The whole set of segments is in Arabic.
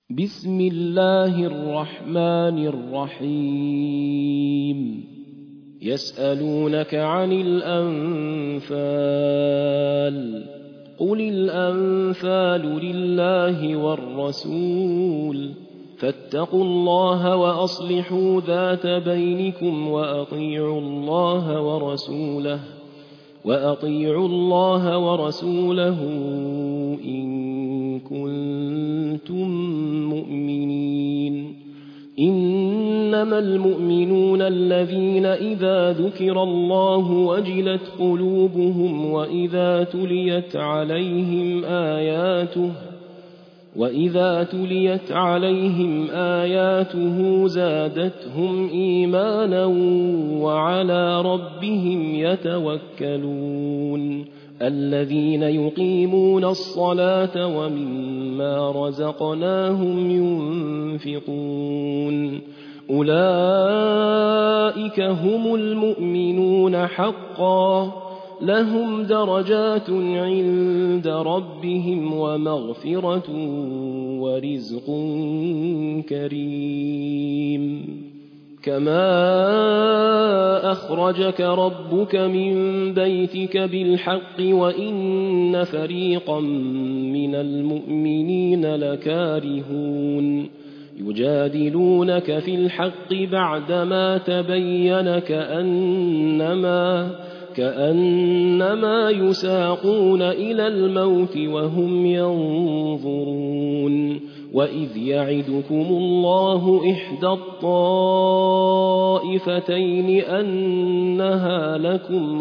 بسم الله الرحمن الرحيم يسألونك عن الأنفال قل الأنفال لله والرسول فاتقوا الله وأصلحوا ذات بينكم وأطيعوا الله ورسوله إن كنتم مؤمنين. إنما المؤمنون الذين إذا ذكر الله وجلت قلوبهم وإذا تليت عليهم آياته زادتهم إيمانا وعلى ربهم يتوكلون. الذين يقيمون الصلاة ومما رزقناهم ينفقون أولئك هم المؤمنون حقا لهم درجات عند ربهم ومغفرة ورزق كريم. كما أخرجك ربك من بيتك بالحق وإن فريقا من المؤمنين لكارهون يجادلونك في الحق بعدما تبين كأنما يساقون إلى الموت وهم ينظرون. وإذ يعدكم الله إحدى الطائفتين أنها لكم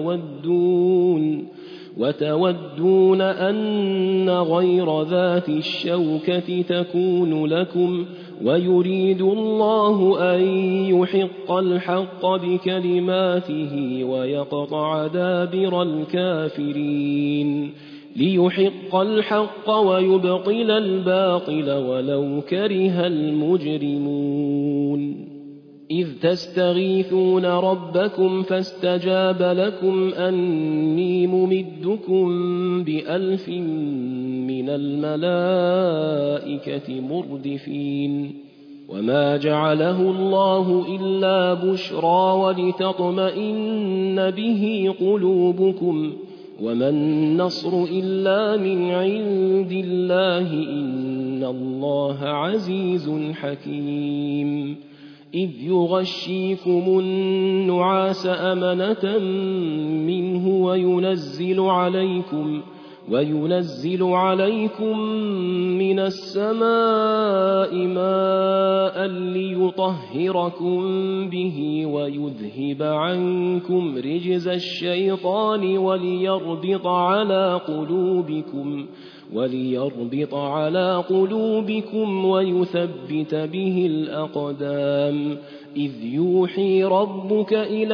وتودون أن غير ذات الشوكة تكون لكم ويريد الله أن يحق الحق بكلماته ويقطع دابر الكافرين ليحق الحق ويبطل الباطل ولو كره المجرمون. إذ تستغيثون ربكم فاستجاب لكم أني ممدكم ب1000 من الملائكة مردفين. وما جعله الله إلا بشرى ولتطمئن به قلوبكم وما النصر إلا من عند الله إن الله عزيز حكيم. إذ يغشيكم النعاس أمنة منه وينزل عليكم من السماء ماء ليطهركم به ويذهب عنكم رجز الشيطان وليربط على قلوبكم ويثبت به الأقدام. إذ يوحي ربك إلى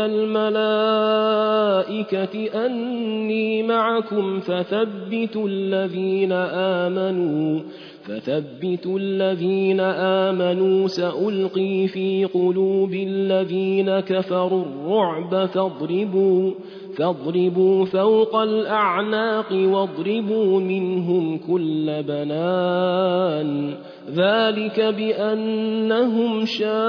الملائكة أني معكم فثبتوا الذين آمنوا سألقي في قلوب الذين كفروا الرعب فاضربوا فوق الأعناق واضربوا منهم كل بنان ذلك بأنهم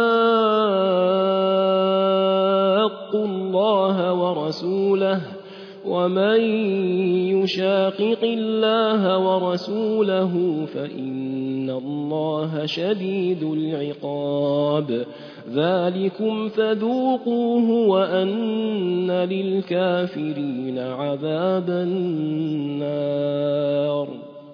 شاقوا الله ورسوله ومن يشاقق الله ورسوله فإن الله شديد العقاب. ذلكم فذوقوه وأن للكافرين عذاب النار.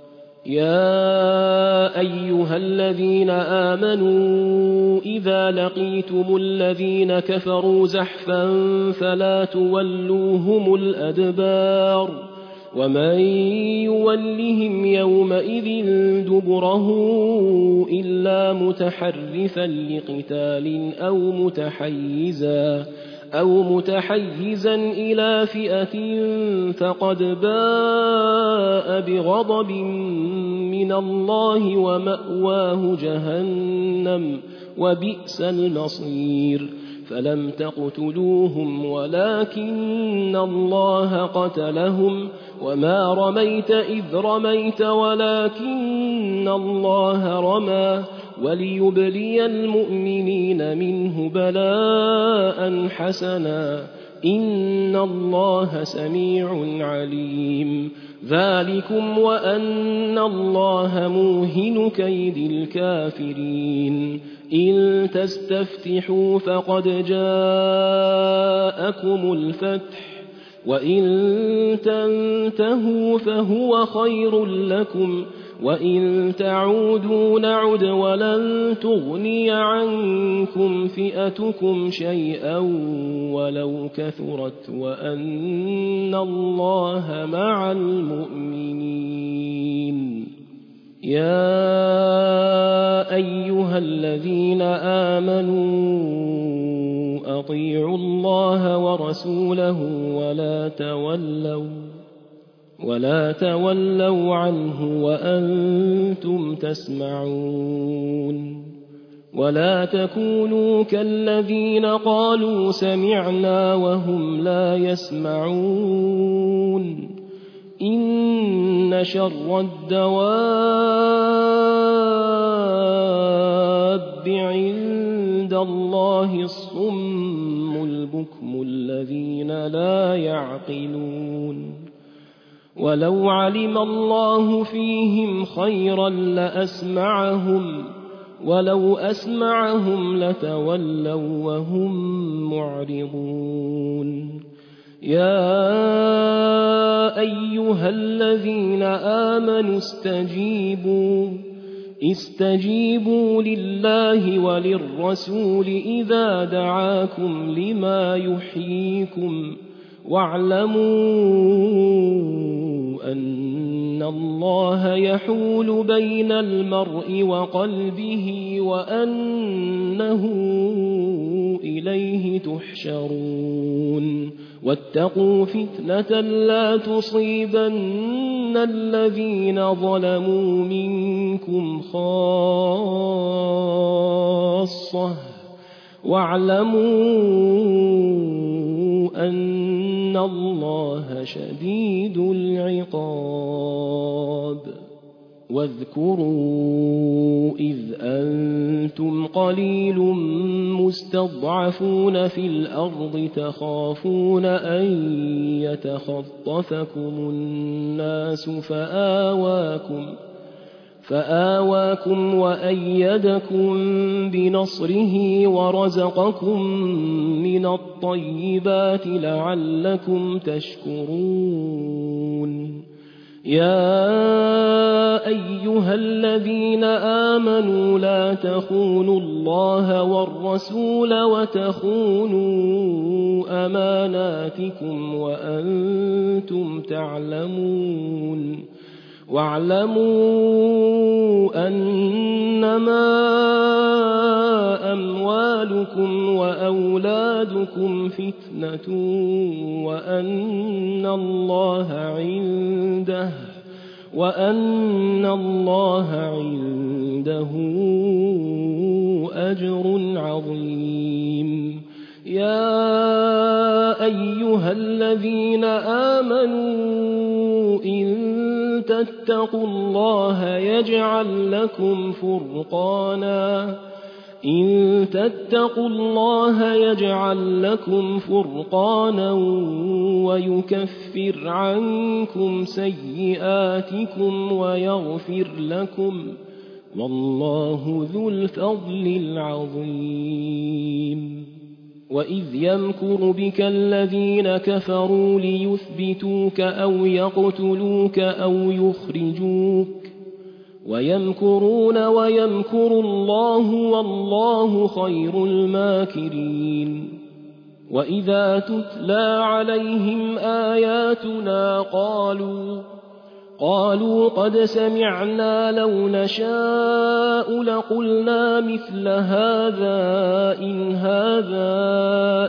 يا أيها الذين آمنوا إذا لقيتم الذين كفروا زحفا فلا تولوهم الأدبار ومن يولهم يومئذ دبره إلا متحرفا لقتال أو متحيزا إلى فئة فقد باء بغضب من الله ومأواه جهنم وبئس المصير. فلم تقتلوهم ولكن الله قتلهم وما رميت إذ رميت ولكن الله رمى وليبلي المؤمنين منه بلاء حسنا إن الله سميع عليم ذلكم وأن الله موهن كيد الكافرين إن تستفتحوا فقد جاءكم الفتح وإن تنتهوا فهو خير لكم وإن تعودوا نعد ولن تغني عنكم فئتكم شيئا ولو كثرت وأن الله مع المؤمنين يا أيها الذين آمنوا أطيعوا الله ورسوله ولا تولوا عنه وأنتم تسمعون ولا تكونوا كالذين قالوا سمعنا وهم لا يسمعون إن شر الدواب عند الله الصم البكم الذين لا يعقلون ولو علم الله فيهم خيرا لأسمعهم ولو أسمعهم لتولوا وهم معرضون يا أيها الذين آمنوا استجيبوا لله وللرسول إذا دعاكم لما يحييكم واعلموا أن الله يحول بين المرء وقلبه وأنه إليه تحشرون واتقوا فتنة لا تصيبن الذين ظلموا منكم خاصة واعلموا أن الله شديد العقاب واذكروا إذ أنتم قليل مستضعفون في الأرض تخافون أن يتخطفكم الناس فآواكم وأيدكم بنصره ورزقكم من الطيبات لعلكم تشكرون يا أيها الذين آمنوا لا تخونوا الله والرسول وتخونوا أماناتكم وأنتم تعلمون واعلموا أنما أموالكم وأولادكم فتنة وأن الله عنده أجر عظيم يا أيها الذين آمنوا إن تتقوا الله يجعل لكم فرقانا ويكفر عنكم سيئاتكم ويغفر لكم والله ذو الفضل العظيم وإذ يمكر بك الذين كفروا ليثبتوك أو يقتلوك أو يخرجوك ويمكرون ويمكر الله والله خير الماكرين وإذا تتلى عليهم آياتنا قالوا قد سمعنا لو نشاء لقلنا مثل هذا إن هذا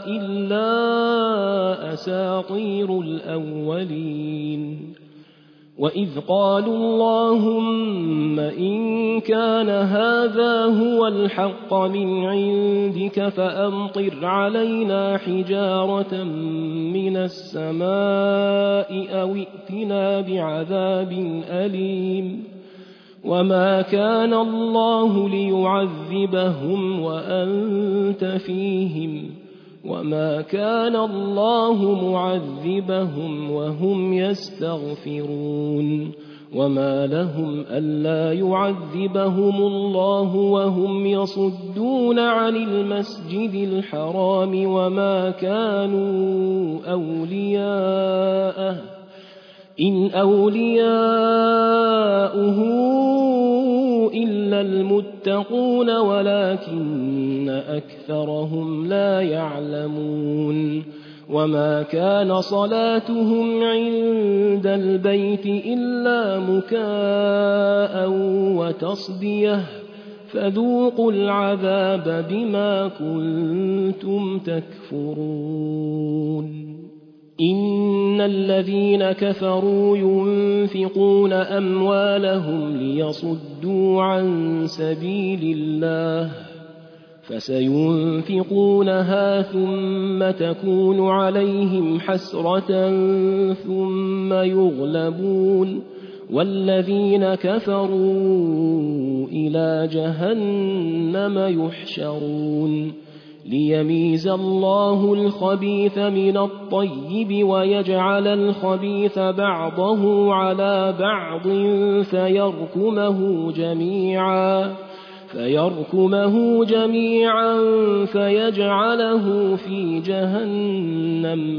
إلا أساطير الأولين وإذ قالوا اللهم إن كان هذا هو الحق من عندك فأمطر علينا حجارة من السماء أو ائتنا بعذاب أليم وما كان الله ليعذبهم وأنت فيهم وما كان الله معذبهم وهم يستغفرون وما لهم ألا يعذبهم الله وهم يصدون عن المسجد الحرام وما كانوا أولياءه إن أولياؤه إلا المتقون ولكن أكثرهم لا يعلمون وما كان صلاتهم عند البيت إلا مكاء وتصديه فذوقوا العذاب بما كنتم تكفرون إن الذين كفروا ينفقون أموالهم ليصدوا عن سبيل الله فسينفقونها ثم تكون عليهم حسرة ثم يغلبون والذين كفروا إلى جهنم يحشرون ليميز الله الخبيث من الطيب ويجعل الخبيث بعضه على بعض فيركمه جميعا فيجعله في جهنم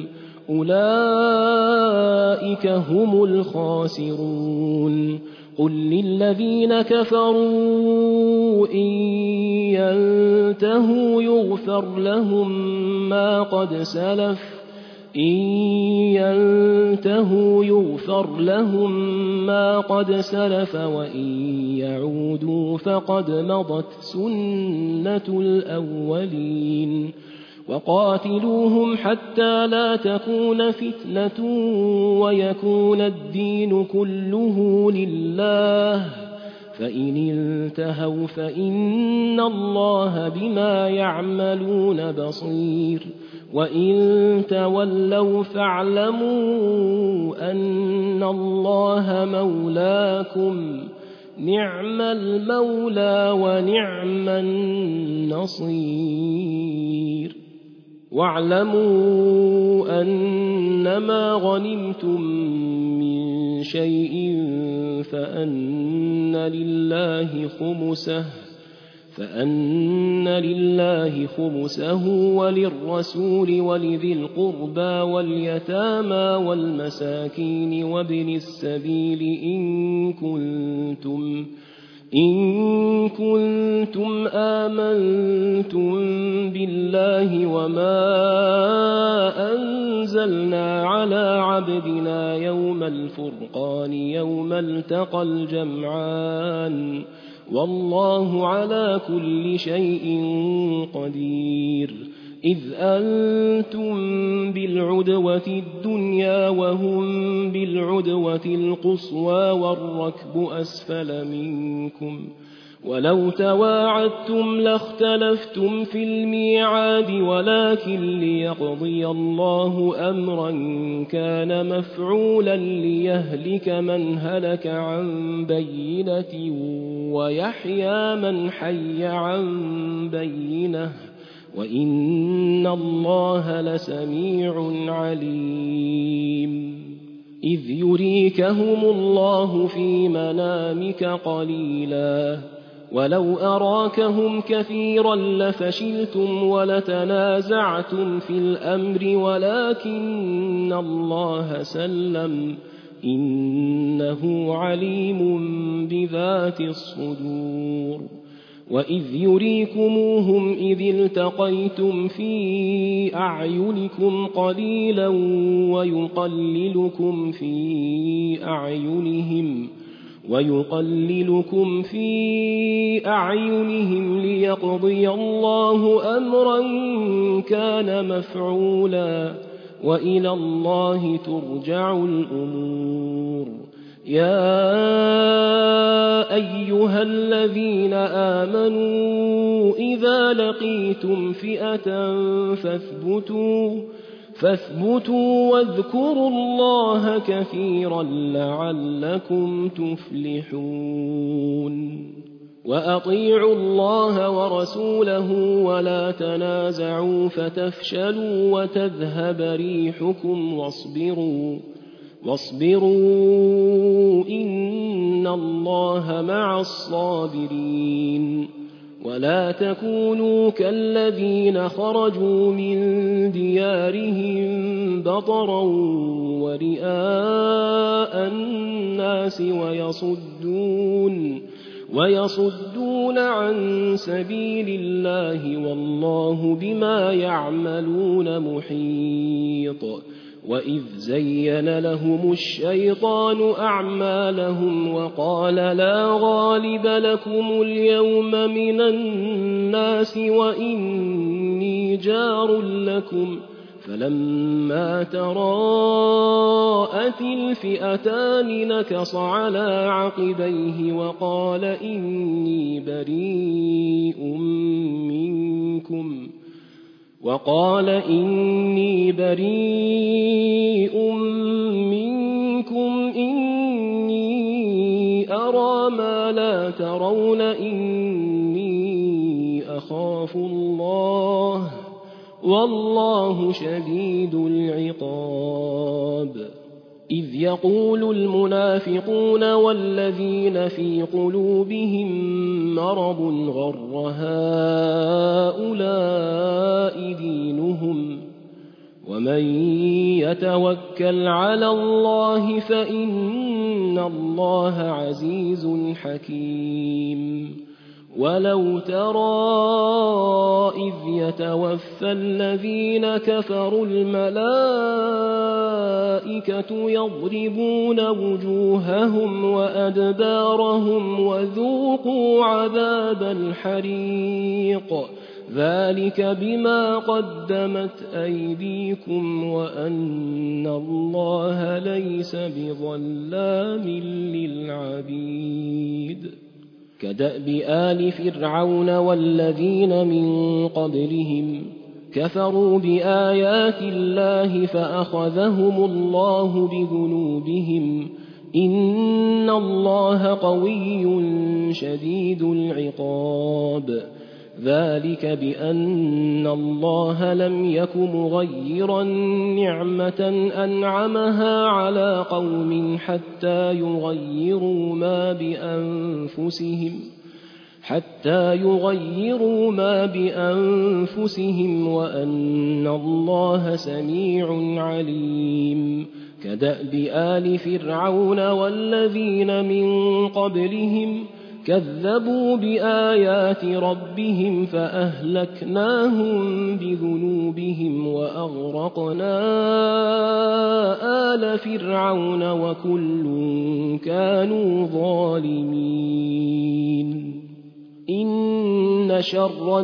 أولئك هم الخاسرون قل للذين كفروا إن ينتهوا يغفر لهم ما قد سلف وإن يعودوا فقد مضت سنة الأولين وقاتلوهم حتى لا تكون فتنة ويكون الدين كله لله فإن انتهوا فإن الله بما يعملون بصير وإن تولوا فاعلموا أن الله مولاكم نعم المولى ونعم النصير واعلموا أنما غنمتم من شيء فأن لله خمسه وللرسول ولذي القربى واليتامى والمساكين وابن السبيل إن كنتم آمنتم بالله وما أنزلنا على عبدنا يوم الفرقان يوم التقى الجمعان والله على كل شيء قدير إذ أنتم بالعدوة الدنيا وهم بالعدوة القصوى والركب أسفل منكم ولو تواعدتم لاختلفتم في الميعاد ولكن ليقضي الله أمرا كان مفعولا ليهلك من هلك عن بينة ويحيى من حي عن بينة وإن الله لسميع عليم إذ يريكهم الله في منامك قليلا ولو أراكهم كثيرا لفشلتم ولتنازعتم في الأمر ولكن الله سلم إنه عليم بذات الصدور وإذ يريكموهم إذ التقيتم في أعينكم قليلا ويقللكم في أعينهم ليقضي الله أمرا كان مفعولا وإلى الله ترجع الأمور يا أيها الذين آمنوا إذا لقيتم فئة فاثبتوا واذكروا الله كثيرا لعلكم تفلحون وأطيعوا الله ورسوله ولا تنازعوا فتفشلوا وتذهب ريحكم واصبروا إن الله مع الصابرين ولا تكونوا كالذين خرجوا من ديارهم بطرا ورئاء الناس ويصدون عن سبيل الله والله بما يعملون محيط وإذ زين لهم الشيطان أعمالهم وقال لا غالب لكم اليوم من الناس وإني جار لكم فلما تراءت الفئتان نكص على عقبيه وقال إني بريء منكم إني أرى ما لا ترون إني أخاف الله والله شديد العقاب إذ يقول المنافقون والذين في قلوبهم مرض غر هؤلاء دينهم ومن يتوكل على الله فإن الله عزيز حكيم ولو ترى إذ يتوفى الذين كفروا الملائكة يضربون وجوههم وأدبارهم وذوقوا عذاب الحريق ذلك بما قدمت أيديكم وأن الله ليس بظلام للعبيد كدأب آل فرعون والذين من قبلهم كفروا بآيات الله فأخذهم الله بذنوبهم إن الله قوي شديد العقاب ذلك بأن الله لم يك مغيرا نعمة أنعمها على قوم حتى يغيروا ما بأنفسهم وأن الله سميع عليم كدأب آل فرعون والذين من قبلهم كذبوا بآيات ربهم فأهلكناهم بذنوبهم وأغرقنا آل فرعون وكل كانوا ظالمين إن شر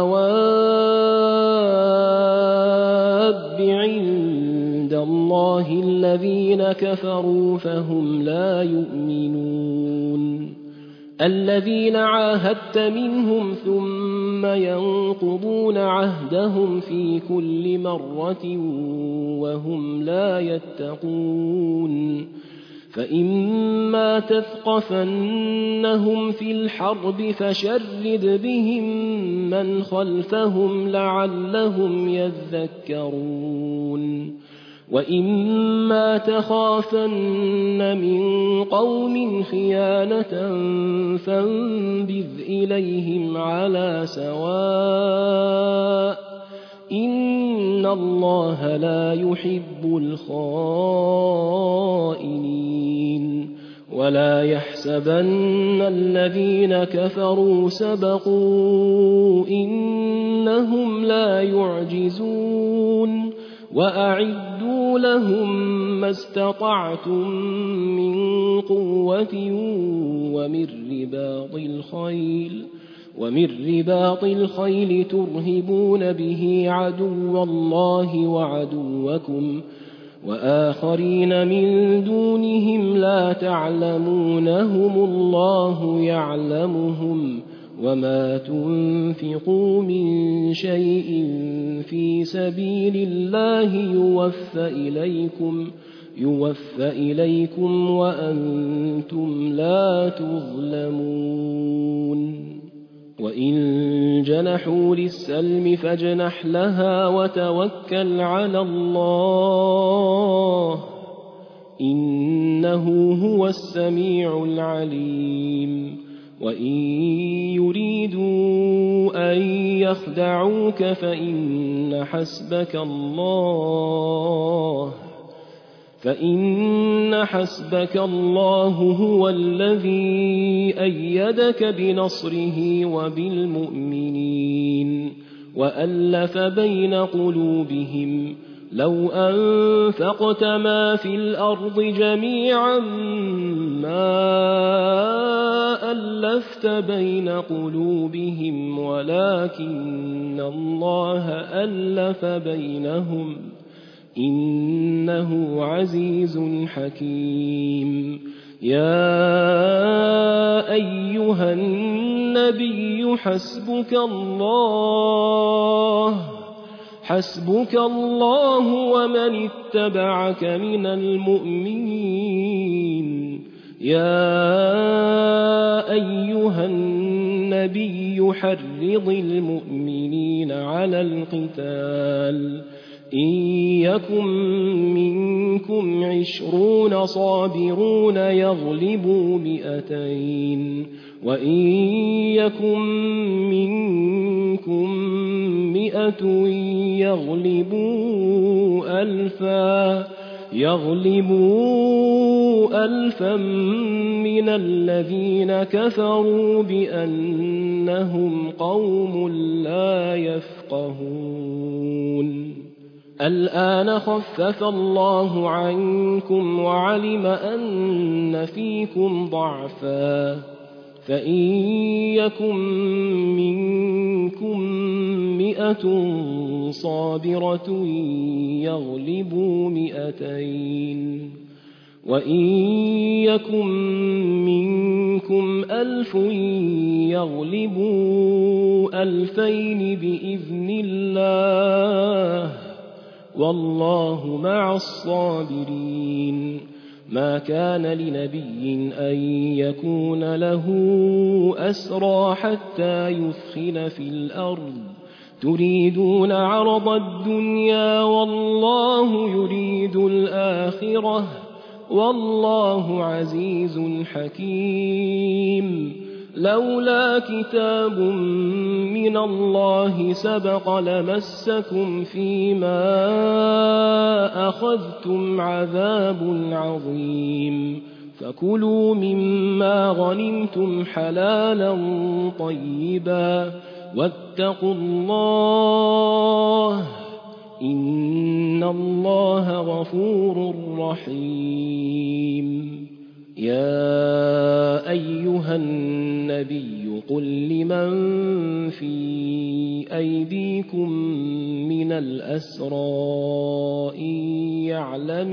الدواب عند الله الذين كفروا فهم لا يؤمنون الذين عاهدت منهم ثم ينقضون عهدهم في كل مرة وهم لا يتقون فإما تثقفنهم في الحرب فشرد بهم من خلفهم لعلهم يذكرون وإما تخافن من قوم خيانة فانبذ إليهم على سواء إن الله لا يحب الخائنين ولا يحسبن الذين كفروا سبقوا إنهم لا يعجزون وأعدوا لهم ما استطعتم من قوة ومن رباط الخيل ترهبون به عدو الله وآخرين من دونهم لا تعلمونهم الله يعلمهم وما تنفقوا من شيء في سبيل الله يوفى إليكم وأنتم لا تظلمون وإن جنحوا للسلم فاجنح لها وتوكل على الله إنه هو السميع العليم وإن يريدوا أن يخدعوك فإن حسبك الله هو الذي أيدك بنصره وبالمؤمنين وألف بين قلوبهم لو أنفقت ما في الأرض جميعا ما ألفت بين قلوبهم ولكن الله ألف بينهم إنه عزيز حكيم يا أيها النبي حسبك الله ومن اتبعك من المؤمنين يا أيها النبي حرض المؤمنين على القتال إن يكن منكم 20 صابرون يغلبوا 200 وإن يكن منكم 100 يغلبوا 1000 من الذين كفروا بأنهم قوم لا يفقهون الآن خفف الله عنكم وعلم أن فيكم ضعفا فإن يكن منكم 100 صابرة يغلبوا 200 وإن يكن منكم 1000 يغلبوا 2000 بإذن الله والله مع الصابرين ما كان لنبي أن يكون له أسرى حتى يثخن في الأرض تريدون عرض الدنيا والله يريد الآخرة والله عزيز حكيم لولا كتاب من الله سبق لمسكم فيما أخذتم عذاب عظيم فكلوا مما غنمتم حلالا طيبا واتقوا الله إن الله غفور رحيم يا أيها النبي قل لمن في أيديكم من الأسرى إن يعلم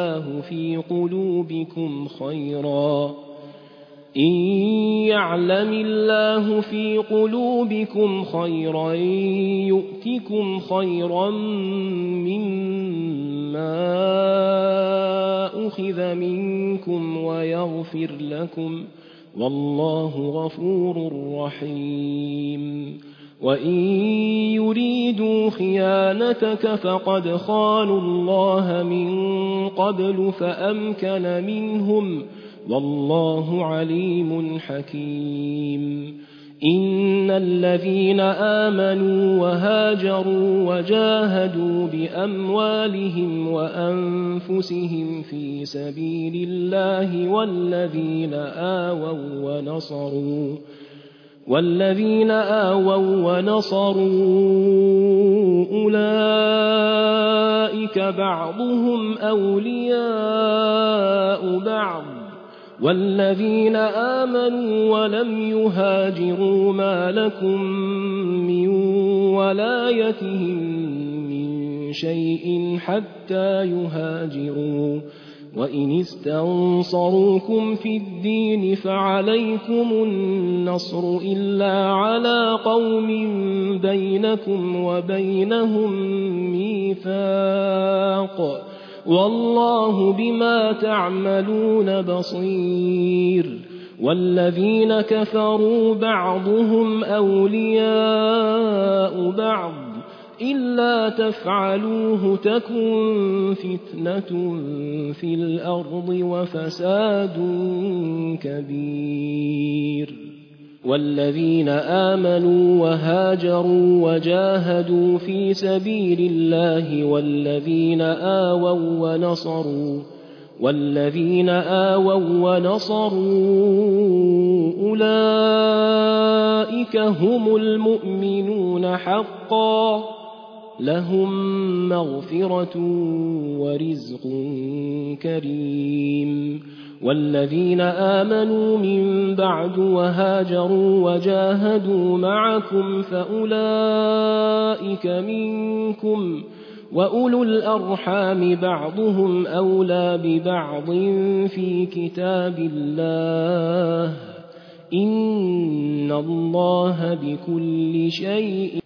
الله في قلوبكم خيرا يؤتكم خيرا مما أخذ منكم ويغفر لكم والله غفور رحيم وإن يريدوا خيانتك فقد خانوا الله من قبل فأمكن منهم والله عليم حكيم إن الذين آمنوا وهاجروا وجاهدوا بأموالهم وأنفسهم في سبيل الله والذين آووا ونصروا أولئك بعضهم أولياء بعض والذين آمنوا ولم يهاجروا ما لكم من ولايتهم من شيء حتى يهاجروا وإن استنصروكم في الدين فعليكم النصر إلا على قوم بينكم وبينهم ميثاق والله بما تعملون بصير والذين كفروا بعضهم أولياء بعض إلا تفعلوه تكن فتنة في الأرض وفساد كبير والذين آمنوا وهاجروا وجاهدوا في سبيل الله والذين آووا ونصروا أولئك هم المؤمنون حقا لهم مغفرة ورزق كريم والذين آمنوا من بعد وهاجروا وجاهدوا معكم فأولئك منكم وأولو الأرحام بعضهم أولى ببعض في كتاب الله إن الله بكل شيء